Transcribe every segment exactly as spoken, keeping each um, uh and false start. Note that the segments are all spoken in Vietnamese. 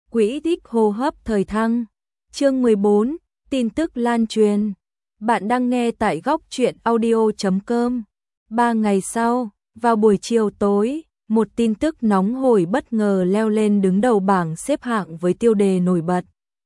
Quỹ tích hô hấp thời thăng. Chương mười bốn, tin tức lan truyền. Bạn đang nghe tại góc truyện audio chấm com. Ba ngày sau, vào buổi chiều tối, một tin tức nóng hổi bất ngờ leo lên đứng đầu bảng xếp hạng với tiêu đề nổi bật.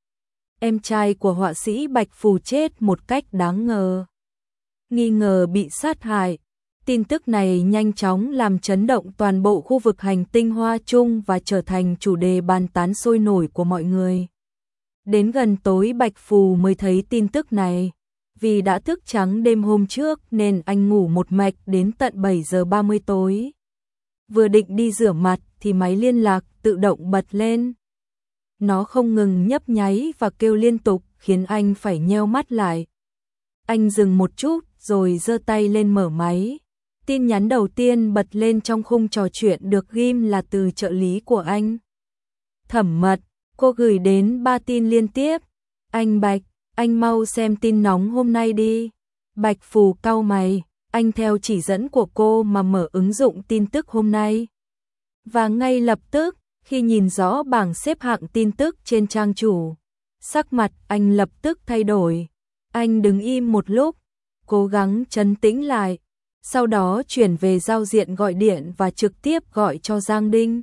Em trai của họa sĩ Bạch Phù chết một cách đáng ngờ. Nghi ngờ bị sát hại. Tin tức này nhanh chóng làm chấn động toàn bộ khu vực hành tinh Hoa Trung và trở thành chủ đề bàn tán sôi nổi của mọi người. Đến gần tối Bạch Phù mới thấy tin tức này. Vì đã thức trắng đêm hôm trước nên anh ngủ một mạch đến tận bảy giờ ba mươi tối. Vừa định đi rửa mặt thì máy liên lạc tự động bật lên. Nó không ngừng nhấp nháy và kêu liên tục khiến anh phải nheo mắt lại. Anh dừng một chút rồi giơ tay lên mở máy. Tin nhắn đầu tiên bật lên trong khung trò chuyện được ghim là từ trợ lý của anh. Thẩm Mật, cô gửi đến ba tin liên tiếp. Anh Bạch, anh mau xem tin nóng hôm nay đi. Bạch Phù cau mày, anh theo chỉ dẫn của cô mà mở ứng dụng tin tức hôm nay. Và ngay lập tức, khi nhìn rõ bảng xếp hạng tin tức trên trang chủ, sắc mặt anh lập tức thay đổi. Anh đứng im một lúc, cố gắng trấn tĩnh lại. Sau đó chuyển về giao diện gọi điện và trực tiếp gọi cho Giang Đinh.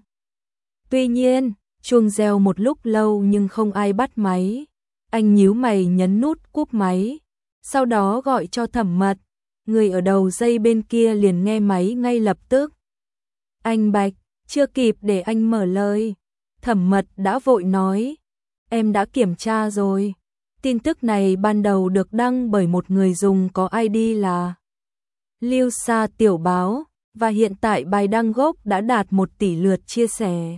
Tuy nhiên, chuông reo một lúc lâu nhưng không ai bắt máy. Anh nhíu mày nhấn nút cúp máy. Sau đó gọi cho Thẩm Mật. Người ở đầu dây bên kia liền nghe máy ngay lập tức. Anh Bạch, chưa kịp để anh mở lời. Thẩm Mật đã vội nói. Em đã kiểm tra rồi. Tin tức này ban đầu được đăng bởi một người dùng có i đê là Lưu Sa Tiểu Báo, và hiện tại bài đăng gốc đã đạt một tỷ lượt chia sẻ.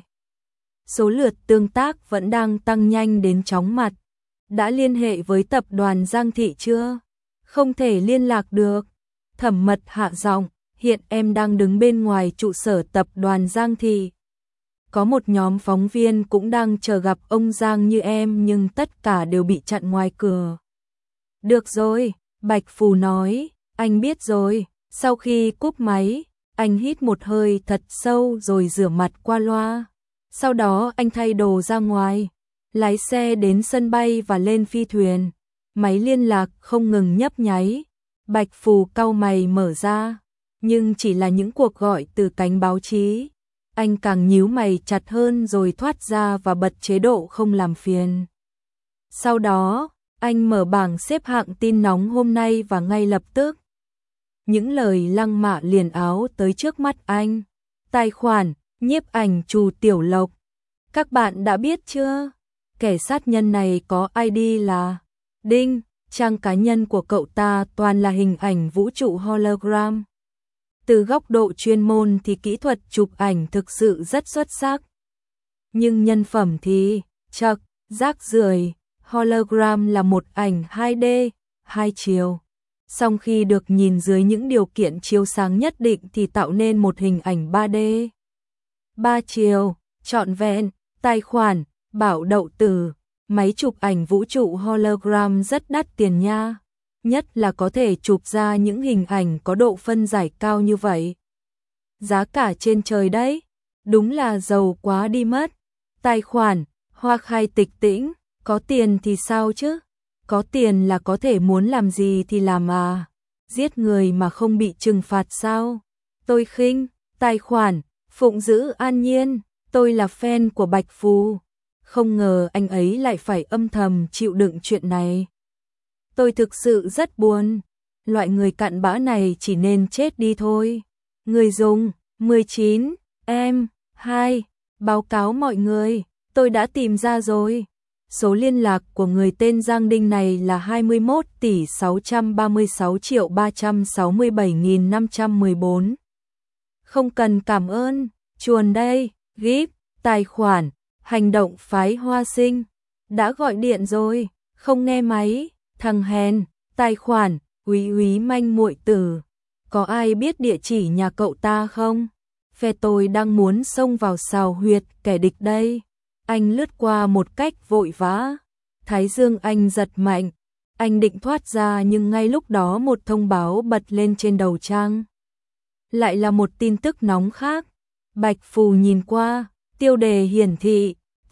Số lượt tương tác vẫn đang tăng nhanh đến chóng mặt. Đã liên hệ với tập đoàn Giang Thị chưa? Không thể liên lạc được. Thẩm Mật hạ giọng, hiện em đang đứng bên ngoài trụ sở tập đoàn Giang Thị. Có một nhóm phóng viên cũng đang chờ gặp ông Giang như em nhưng tất cả đều bị chặn ngoài cửa. Được rồi, Bạch Phù nói, anh biết rồi. Sau khi cúp máy, anh hít một hơi thật sâu rồi rửa mặt qua loa. Sau đó anh thay đồ ra ngoài, lái xe đến sân bay và lên phi thuyền. Máy liên lạc không ngừng nhấp nháy. Bạch Phù cau mày mở ra, nhưng chỉ là những cuộc gọi từ cánh báo chí. Anh càng nhíu mày chặt hơn rồi thoát ra và bật chế độ không làm phiền. Sau đó, anh mở bảng xếp hạng tin nóng hôm nay và ngay lập tức những lời lăng mạ liền áo tới trước mắt anh. Tài khoản, nhiếp ảnh Trù Tiểu Lộc. Các bạn đã biết chưa? Kẻ sát nhân này có i đê là Đinh, trang cá nhân của cậu ta toàn là hình ảnh vũ trụ hologram. Từ góc độ chuyên môn thì kỹ thuật chụp ảnh thực sự rất xuất sắc. Nhưng nhân phẩm thì, chậc, rác rưởi. Hologram là một ảnh hai D, hai chiều. Song khi được nhìn dưới những điều kiện chiếu sáng nhất định thì tạo nên một hình ảnh ba D. Ba chiều, trọn vẹn. Tài khoản, Bảo Đậu Tử. Máy chụp ảnh vũ trụ hologram rất đắt tiền nha. Nhất là có thể chụp ra những hình ảnh có độ phân giải cao như vậy. Giá cả trên trời đấy. Đúng là giàu quá đi mất. Tài khoản, Hoa Khai Tịch Tĩnh. Có tiền thì sao chứ? Có tiền là có thể muốn làm gì thì làm à? Giết người mà không bị trừng phạt sao? Tôi khinh. Tài khoản, Phụng Dữ An Nhiên. Tôi là fan của Bạch Phù. Không ngờ anh ấy lại phải âm thầm chịu đựng chuyện này. Tôi thực sự rất buồn. Loại người cặn bã này chỉ nên chết đi thôi. Người dùng, mười chín, em, hai. Báo cáo mọi người, tôi đã tìm ra rồi. Số liên lạc của người tên Giang Đinh này là hai mươi mốt tỷ sáu trăm ba mươi sáu triệu ba trăm sáu mươi bảy nghìn năm trăm mười bốn. Không cần cảm ơn, chuồn đây, gíp, tài khoản, hành động phái Hoa Sinh. Đã gọi điện rồi, không nghe máy, thằng hèn, tài khoản, úy úy manh muội tử. Có ai biết địa chỉ nhà cậu ta không? Phe tôi đang muốn xông vào sào huyệt kẻ địch đây. Anh lướt qua một cách vội vã. Thái dương anh giật mạnh. Anh định thoát ra nhưng ngay lúc đó một thông báo bật lên trên đầu trang. Lại là một tin tức nóng khác. Bạch Phù nhìn qua, tiêu đề hiển thị,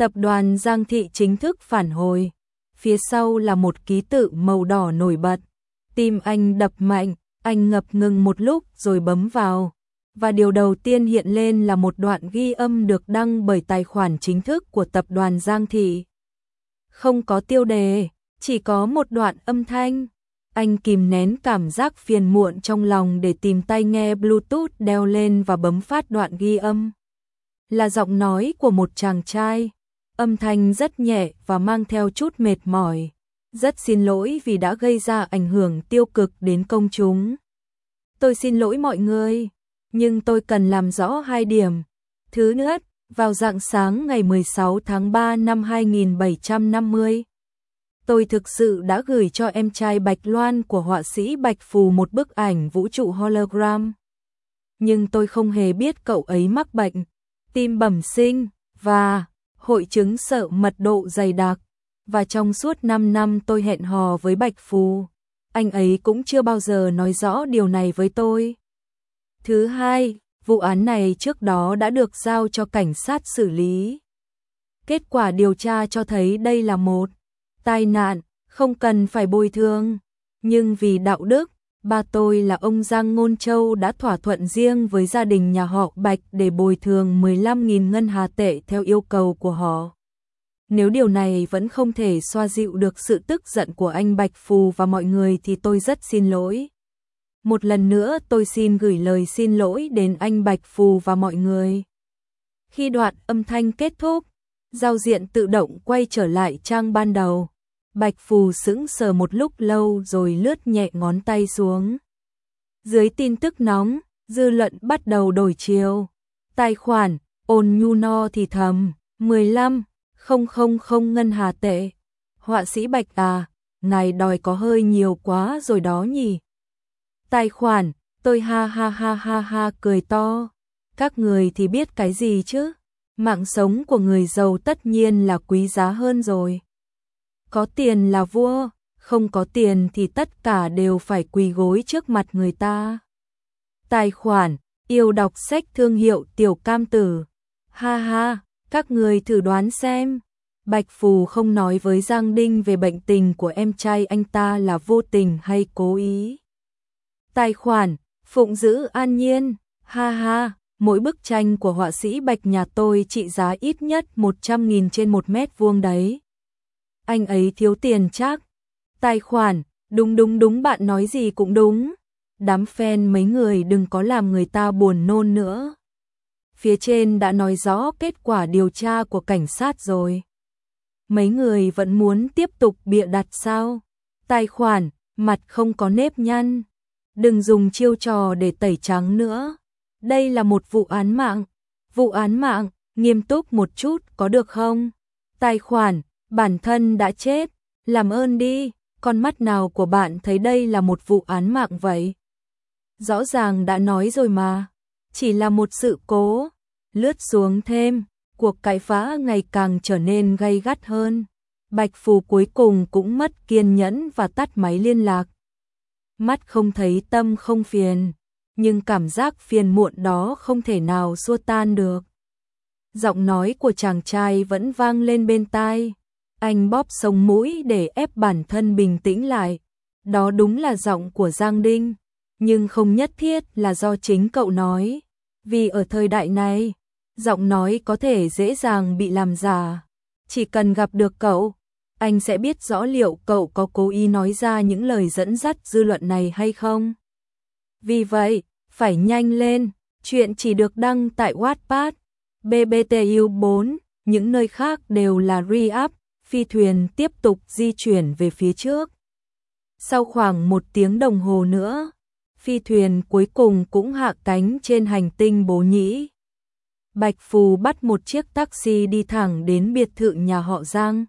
Tập đoàn Giang Thị chính thức phản hồi. Phía sau là một ký tự màu đỏ nổi bật. Tim anh đập mạnh, anh ngập ngừng một lúc rồi bấm vào. Và điều đầu tiên hiện lên là một đoạn ghi âm được đăng bởi tài khoản chính thức của tập đoàn Giang Thị. Không có tiêu đề, chỉ có một đoạn âm thanh. Anh kìm nén cảm giác phiền muộn trong lòng để tìm tai nghe Bluetooth đeo lên và bấm phát đoạn ghi âm. Là giọng nói của một chàng trai. Âm thanh rất nhẹ và mang theo chút mệt mỏi. Rất xin lỗi vì đã gây ra ảnh hưởng tiêu cực đến công chúng. Tôi xin lỗi mọi người, nhưng tôi cần làm rõ hai điểm. Thứ nhất, vào rạng sáng ngày mười sáu tháng ba năm hai nghìn bảy trăm năm mươi, tôi thực sự đã gửi cho em trai Bạch Loan của họa sĩ Bạch Phù một bức ảnh vũ trụ hologram. Nhưng tôi không hề biết cậu ấy mắc bệnh tim bẩm sinh và hội chứng sợ mật độ dày đặc. Và trong suốt năm năm tôi hẹn hò với Bạch Phù, anh ấy cũng chưa bao giờ nói rõ điều này với tôi. Thứ hai, vụ án này trước đó đã được giao cho cảnh sát xử lý. Kết quả điều tra cho thấy đây là một tai nạn, không cần phải bồi thường. Nhưng vì đạo đức, ba tôi là ông Giang Ngôn Châu đã thỏa thuận riêng với gia đình nhà họ Bạch để bồi thường mười lăm nghìn ngân hà tệ theo yêu cầu của họ. Nếu điều này vẫn không thể xoa dịu được sự tức giận của anh Bạch Phù và mọi người thì tôi rất xin lỗi. Một lần nữa tôi xin gửi lời xin lỗi đến anh Bạch Phù và mọi người. Khi đoạn âm thanh kết thúc, giao diện tự động quay trở lại trang ban đầu. Bạch Phù sững sờ một lúc lâu rồi lướt nhẹ ngón tay xuống. Dưới tin tức nóng, dư luận bắt đầu đổi chiều. Tài khoản, ôn nhu no thì thầm, mười lăm nghìn ngân hà tệ. Họa sĩ Bạch à, ngài đòi có hơi nhiều quá rồi đó nhỉ. Tài khoản, tôi ha ha ha ha ha cười to. Các người thì biết cái gì chứ? Mạng sống của người giàu tất nhiên là quý giá hơn rồi. Có tiền là vua, không có tiền thì tất cả đều phải quỳ gối trước mặt người ta. Tài khoản, yêu đọc sách thương hiệu Tiểu Cam Tử. Ha ha, các người thử đoán xem. Bạch Phù không nói với Giang Đinh về bệnh tình của em trai anh ta là vô tình hay cố ý. Tài khoản, phụng giữ an nhiên. Ha ha, mỗi bức tranh của họa sĩ Bạch nhà tôi trị giá ít nhất một trăm nghìn trên một mét vuông đấy. Anh ấy thiếu tiền chắc. Tài khoản, đúng đúng đúng, bạn nói gì cũng đúng. Đám fan mấy người đừng có làm người ta buồn nôn nữa. Phía trên đã nói rõ kết quả điều tra của cảnh sát rồi. Mấy người vẫn muốn tiếp tục bịa đặt sao? Tài khoản, mặt không có nếp nhăn. Đừng dùng chiêu trò để tẩy trắng nữa. Đây là một vụ án mạng. Vụ án mạng, nghiêm túc một chút có được không? Tài khoản, bản thân đã chết. Làm ơn đi, con mắt nào của bạn thấy đây là một vụ án mạng vậy? Rõ ràng đã nói rồi mà. Chỉ là một sự cố. Lướt xuống thêm, cuộc cãi vã ngày càng trở nên gay gắt hơn. Bạch Phù cuối cùng cũng mất kiên nhẫn và tắt máy liên lạc. Mắt không thấy tâm không phiền, nhưng cảm giác phiền muộn đó không thể nào xua tan được. Giọng nói của chàng trai vẫn vang lên bên tai. Anh bóp sống mũi để ép bản thân bình tĩnh lại. Đó đúng là giọng của Giang Đinh, nhưng không nhất thiết là do chính cậu nói. Vì ở thời đại này, giọng nói có thể dễ dàng bị làm giả. Chỉ cần gặp được cậu, anh sẽ biết rõ liệu cậu có cố ý nói ra những lời dẫn dắt dư luận này hay không. Vì vậy, phải nhanh lên, chuyện chỉ được đăng tại Wattpad, bê bê tê u bốn, những nơi khác đều là re-up. Phi thuyền tiếp tục di chuyển về phía trước. Sau khoảng một tiếng đồng hồ nữa, phi thuyền cuối cùng cũng hạ cánh trên hành tinh Bố Nhĩ. Bạch Phù bắt một chiếc taxi đi thẳng đến biệt thự nhà họ Giang.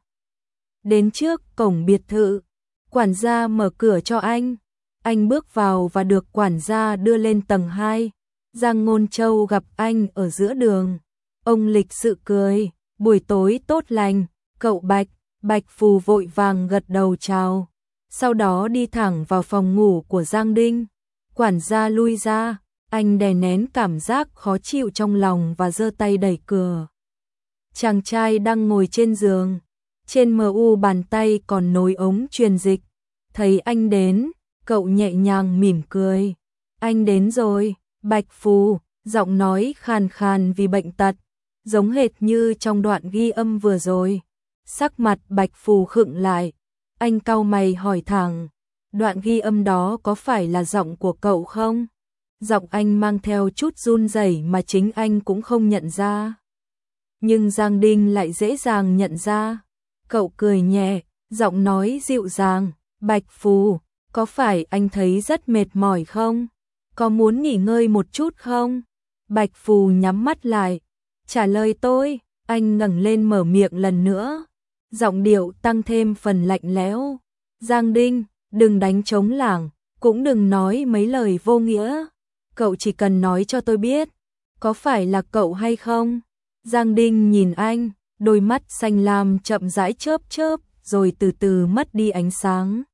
Đến trước cổng biệt thự, quản gia mở cửa cho anh. Anh bước vào và được quản gia đưa lên tầng hai. Giang Ngôn Châu gặp anh ở giữa đường. Ông lịch sự cười, buổi tối tốt lành, cậu Bạch. Bạch Phù vội vàng gật đầu chào. Sau đó đi thẳng vào phòng ngủ của Giang Đinh. Quản gia lui ra, anh đè nén cảm giác khó chịu trong lòng và giơ tay đẩy cửa. Chàng trai đang ngồi trên giường, trên mờ u bàn tay còn nối ống truyền dịch. Thấy anh đến, cậu nhẹ nhàng mỉm cười. Anh đến rồi, Bạch Phù, giọng nói khàn khàn vì bệnh tật, giống hệt như trong đoạn ghi âm vừa rồi. Sắc mặt Bạch Phù khựng lại, anh cau mày hỏi thẳng, đoạn ghi âm đó có phải là giọng của cậu không? Giọng anh mang theo chút run rẩy mà chính anh cũng không nhận ra. Nhưng Giang Đinh lại dễ dàng nhận ra. Cậu cười nhẹ, giọng nói dịu dàng, Bạch Phù, có phải anh thấy rất mệt mỏi không? Có muốn nghỉ ngơi một chút không? Bạch Phù nhắm mắt lại, trả lời tôi. Anh ngẩng lên mở miệng lần nữa, giọng điệu tăng thêm phần lạnh lẽo. Giang Đinh, đừng đánh trống lảng, cũng đừng nói mấy lời vô nghĩa. Cậu chỉ cần nói cho tôi biết, có phải là cậu hay không? Giang Đinh nhìn anh, đôi mắt xanh lam chậm rãi chớp chớp, rồi từ từ mất đi ánh sáng.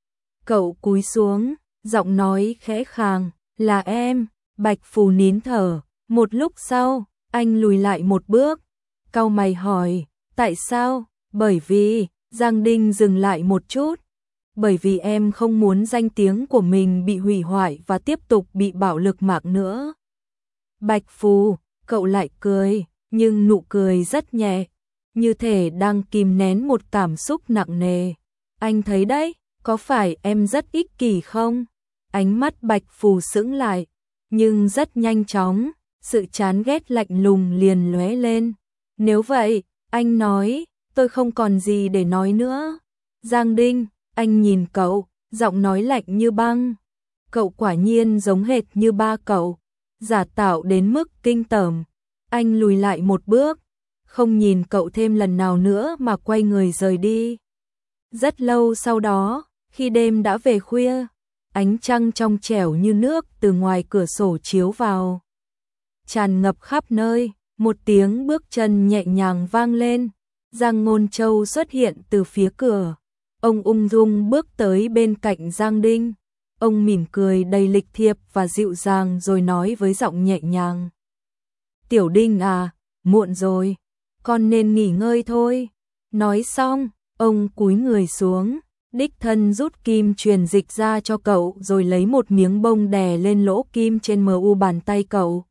Cậu cúi xuống, giọng nói khẽ khàng, là em. Bạch Phù nín thở, một lúc sau, anh lùi lại một bước, cau mày hỏi, tại sao? Bởi vì, Giang Đinh dừng lại một chút, bởi vì em không muốn danh tiếng của mình bị hủy hoại và tiếp tục bị bạo lực mạng nữa. Bạch Phù, cậu lại cười, nhưng nụ cười rất nhẹ, như thể đang kìm nén một cảm xúc nặng nề. Anh thấy đấy, có phải em rất ích kỷ không? Ánh mắt Bạch Phù sững lại, nhưng rất nhanh chóng, sự chán ghét lạnh lùng liền lóe lên. Nếu vậy, anh nói, tôi không còn gì để nói nữa. Giang Đinh, anh nhìn cậu, giọng nói lạnh như băng. Cậu quả nhiên giống hệt như ba cậu, giả tạo đến mức kinh tởm. Anh lùi lại một bước, không nhìn cậu thêm lần nào nữa mà quay người rời đi. Rất lâu sau đó, khi đêm đã về khuya, ánh trăng trong trẻo như nước từ ngoài cửa sổ chiếu vào, tràn ngập khắp nơi. Một tiếng bước chân nhẹ nhàng vang lên, Giang Ngôn Châu xuất hiện từ phía cửa. Ông ung dung bước tới bên cạnh Giang Đinh. Ông mỉm cười đầy lịch thiệp và dịu dàng rồi nói với giọng nhẹ nhàng. Tiểu Đinh à, muộn rồi, con nên nghỉ ngơi thôi. Nói xong, ông cúi người xuống, đích thân rút kim truyền dịch ra cho cậu rồi lấy một miếng bông đè lên lỗ kim trên mờ u bàn tay cậu.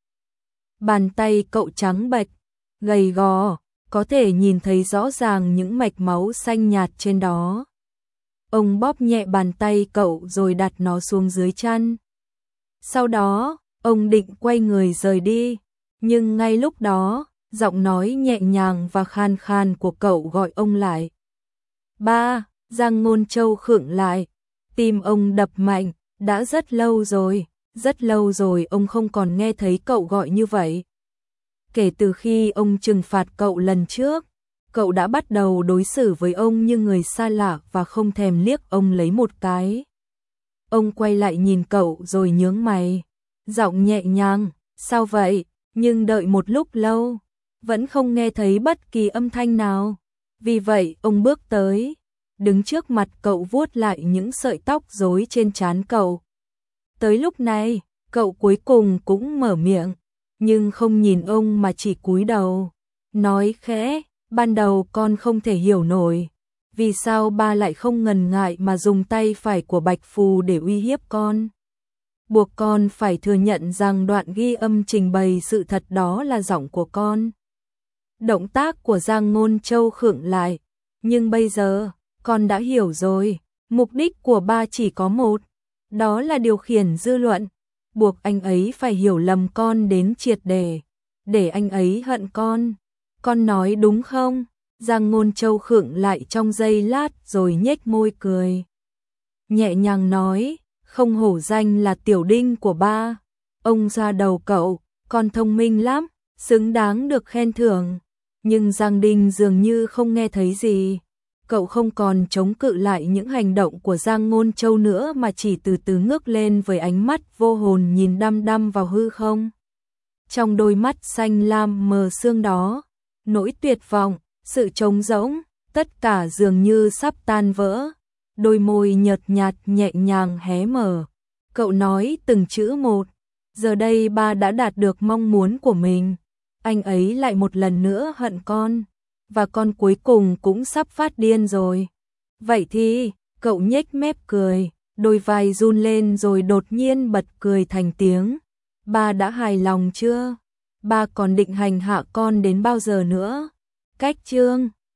Bàn tay cậu trắng bệch, gầy gò, có thể nhìn thấy rõ ràng những mạch máu xanh nhạt trên đó. Ông bóp nhẹ bàn tay cậu rồi đặt nó xuống dưới chăn. Sau đó, ông định quay người rời đi, nhưng ngay lúc đó, giọng nói nhẹ nhàng và khan khan của cậu gọi ông lại. Ba, Giang Ngôn Châu khựng lại, tim ông đập mạnh, đã rất lâu rồi, rất lâu rồi ông không còn nghe thấy cậu gọi như vậy. Kể từ khi ông trừng phạt cậu lần trước, cậu đã bắt đầu đối xử với ông như người xa lạ và không thèm liếc ông lấy một cái. Ông quay lại nhìn cậu rồi nhướng mày, giọng nhẹ nhàng, sao vậy? Nhưng đợi một lúc lâu, vẫn không nghe thấy bất kỳ âm thanh nào. Vì vậy ông bước tới, đứng trước mặt cậu vuốt lại những sợi tóc rối trên trán cậu. Tới lúc này, cậu cuối cùng cũng mở miệng, nhưng không nhìn ông mà chỉ cúi đầu, nói khẽ, ban đầu con không thể hiểu nổi, vì sao ba lại không ngần ngại mà dùng tay phải của Bạch Phù để uy hiếp con. Buộc con phải thừa nhận rằng đoạn ghi âm trình bày sự thật đó là giọng của con. Động tác của Giang Ngôn Châu khựng lại, nhưng bây giờ, con đã hiểu rồi, mục đích của ba chỉ có một, đó là điều khiển dư luận, buộc anh ấy phải hiểu lầm con đến triệt để, để anh ấy hận con. Con nói đúng không? Giang Ngôn Châu khựng lại trong giây lát rồi nhếch môi cười. Nhẹ nhàng nói, không hổ danh là tiểu đinh của ba. Ông ra đầu cậu, con thông minh lắm, xứng đáng được khen thưởng. Nhưng Giang Đinh dường như không nghe thấy gì. Cậu không còn chống cự lại những hành động của Giang Ngôn Châu nữa mà chỉ từ từ ngước lên với ánh mắt vô hồn nhìn đăm đăm vào hư không. Trong đôi mắt xanh lam mờ sương đó, nỗi tuyệt vọng, sự trống rỗng, tất cả dường như sắp tan vỡ. Đôi môi nhợt nhạt nhẹ nhàng hé mở. Cậu nói từng chữ một. Giờ đây ba đã đạt được mong muốn của mình. anh ấy lại một lần nữa hận con, và con cuối cùng cũng sắp phát điên rồi. Vậy thì, cậu nhếch mép cười, đôi vai run lên rồi đột nhiên bật cười thành tiếng. Ba đã hài lòng chưa? Ba còn định hành hạ con đến bao giờ nữa? Cách chương